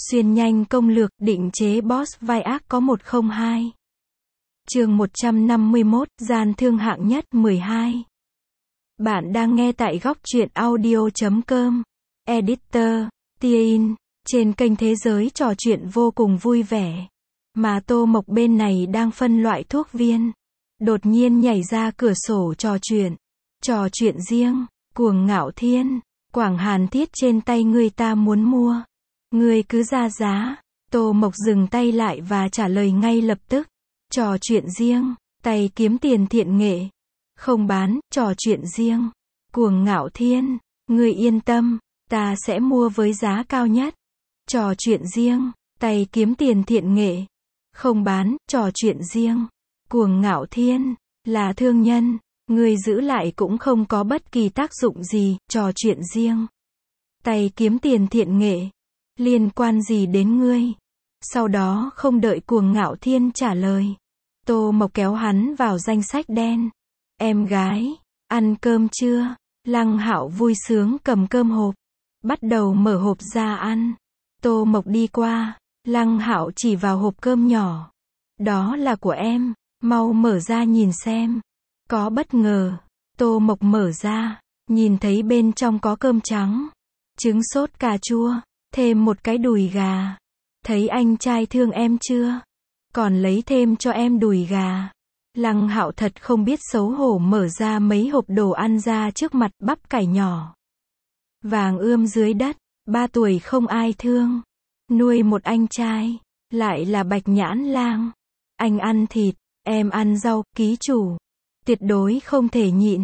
Xuyên nhanh công lược, định chế boss vai ác có 102. Chương 151, gian thương hạng nhất 12. Bạn đang nghe tại góc truyện audio.com. Editor, Tia-in, trên kênh Thế Giới trò chuyện vô cùng vui vẻ. Mà Tô Mộc bên này đang phân loại thuốc viên. Đột nhiên nhảy ra cửa sổ trò chuyện riêng, Cuồng Ngạo Thiên, Quảng Hàn Thiết trên tay ngươi ta muốn mua. Ngươi cứ ra giá. Tô Mộc dừng tay lại và trả lời ngay lập tức. Trò chuyện riêng, tay kiếm tiền thiện nghệ. Không bán, trò chuyện riêng. Cuồng Ngạo Thiên, ngươi yên tâm, ta sẽ mua với giá cao nhất. Trò chuyện riêng, tay kiếm tiền thiện nghệ. Không bán, trò chuyện riêng. Cuồng Ngạo Thiên, là thương nhân, ngươi giữ lại cũng không có bất kỳ tác dụng gì, trò chuyện riêng. Tay kiếm tiền thiện nghệ. Liên quan gì đến ngươi? Sau đó không đợi Cuồng Ngạo Thiên trả lời. Tô Mộc kéo hắn vào danh sách đen. Em gái, ăn cơm chưa? Lăng Hạo vui sướng cầm cơm hộp. Bắt đầu mở hộp ra ăn. Tô Mộc đi qua. Lăng Hạo chỉ vào hộp cơm nhỏ. Đó là của em, mau mở ra nhìn xem. Có bất ngờ. Tô Mộc mở ra, nhìn thấy bên trong có cơm trắng, trứng sốt cà chua, thêm một cái đùi gà. Thấy anh trai thương em chưa? Còn lấy thêm cho em đùi gà. Lăng Hạo thật không biết xấu hổ mở ra mấy hộp đồ ăn ra trước mặt. Bắp cải nhỏ, vàng ươm dưới đất, 3 tuổi không ai thương. Nuôi một anh trai, lại là Bạch Nhãn Lang. Anh ăn thịt, em ăn rau, ký chủ. Tuyệt đối không thể nhịn.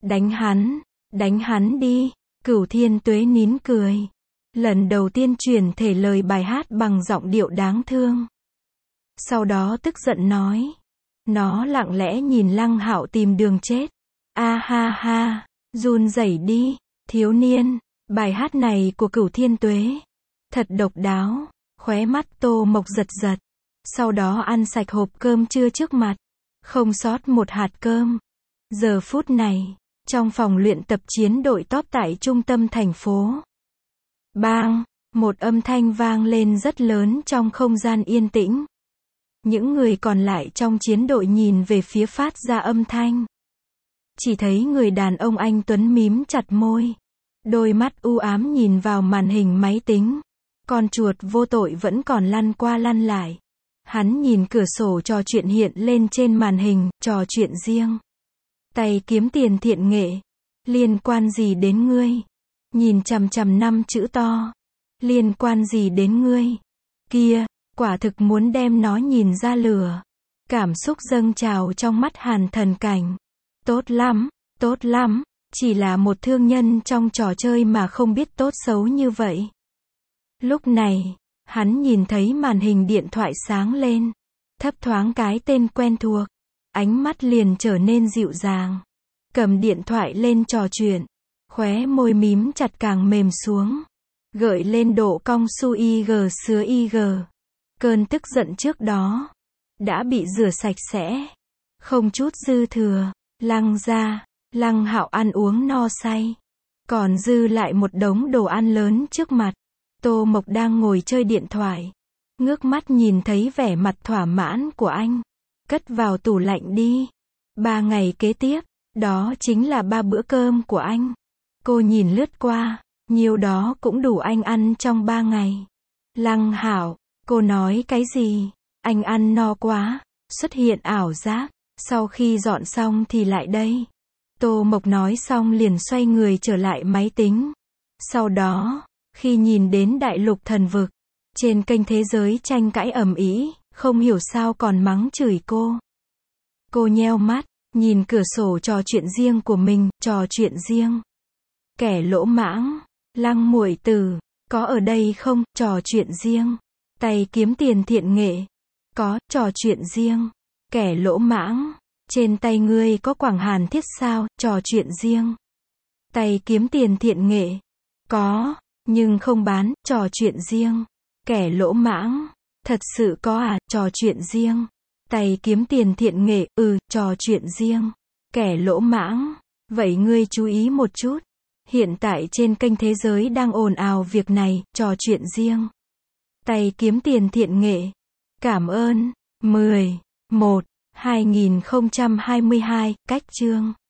Đánh hắn đi. Cửu Thiên Tuế nín cười. Lần đầu tiên chuyển thể lời bài hát bằng giọng điệu đáng thương. Sau đó tức giận nói. Nó lặng lẽ nhìn Lăng Hạo tìm đường chết. A ha ha, run rẩy đi, thiếu niên. Bài hát này của Cửu Thiên Tuế thật độc đáo. Khóe mắt Tô Mộc giật giật. Sau đó ăn sạch hộp cơm trưa trước mặt, không sót một hạt cơm. Giờ phút này, trong phòng luyện tập chiến đội top tại trung tâm thành phố, bang, một âm thanh vang lên rất lớn trong không gian yên tĩnh. Những người còn lại trong chiến đội nhìn về phía phát ra âm thanh. Chỉ thấy người đàn ông anh tuấn mím chặt môi, đôi mắt u ám nhìn vào màn hình máy tính. Con chuột vô tội vẫn còn lăn qua lăn lại. Hắn nhìn cửa sổ trò chuyện hiện lên trên màn hình, trò chuyện riêng. Tay kiếm tiền thiện nghệ. Liên quan gì đến ngươi? Nhìn chằm chằm 5 chữ to. Liên quan gì đến ngươi? Kia, quả thực muốn đem nó nhìn ra lửa. Cảm xúc dâng trào trong mắt Hàn Thần Cảnh. Tốt lắm, chỉ là một thương nhân trong trò chơi mà không biết tốt xấu như vậy. Lúc này, hắn nhìn thấy màn hình điện thoại sáng lên. Thấp thoáng cái tên quen thuộc. Ánh mắt liền trở nên dịu dàng. Cầm điện thoại lên trò chuyện. Khóe môi mím chặt càng mềm xuống. Gợi lên độ cong su IG sứa IG. Cơn tức giận trước đó đã bị rửa sạch sẽ. Không chút dư thừa. Lăng ra. Lăng Hạo ăn uống no say. Còn dư lại một đống đồ ăn lớn trước mặt. Tô Mộc đang ngồi chơi điện thoại. Ngước mắt nhìn thấy vẻ mặt thỏa mãn của anh. Cất vào tủ lạnh đi. 3 ngày kế tiếp, đó chính là 3 bữa cơm của anh. Cô nhìn lướt qua, nhiều đó cũng đủ anh ăn trong 3 ngày. Lăng Hạo, cô nói cái gì? Anh ăn no quá. Xuất hiện ảo giác. Sau khi dọn xong thì lại đây. Tô Mộc nói xong liền xoay người trở lại máy tính. Sau đó, khi nhìn đến đại lục thần vực, trên kênh Thế Giới tranh cãi ầm ĩ, không hiểu sao còn mắng chửi cô. Cô nheo mắt, nhìn cửa sổ trò chuyện riêng của mình, trò chuyện riêng. Kẻ lỗ mãng, Lăng muội tử, có ở đây không, trò chuyện riêng. Tay kiếm tiền thiện nghệ. Có, trò chuyện riêng. Kẻ lỗ mãng, trên tay ngươi có Quảng Hàn Thiết sao, trò chuyện riêng. Tay kiếm tiền thiện nghệ. Có, nhưng không bán, trò chuyện riêng. Kẻ lỗ mãng, thật sự có à, trò chuyện riêng. Tay kiếm tiền thiện nghệ, trò chuyện riêng. Kẻ lỗ mãng, vậy ngươi chú ý một chút. Hiện tại trên kênh Thế Giới đang ồn ào việc này, trò chuyện riêng. Tay kiếm tiền thiện nghệ. Cảm ơn. 10/1/2022, cách chương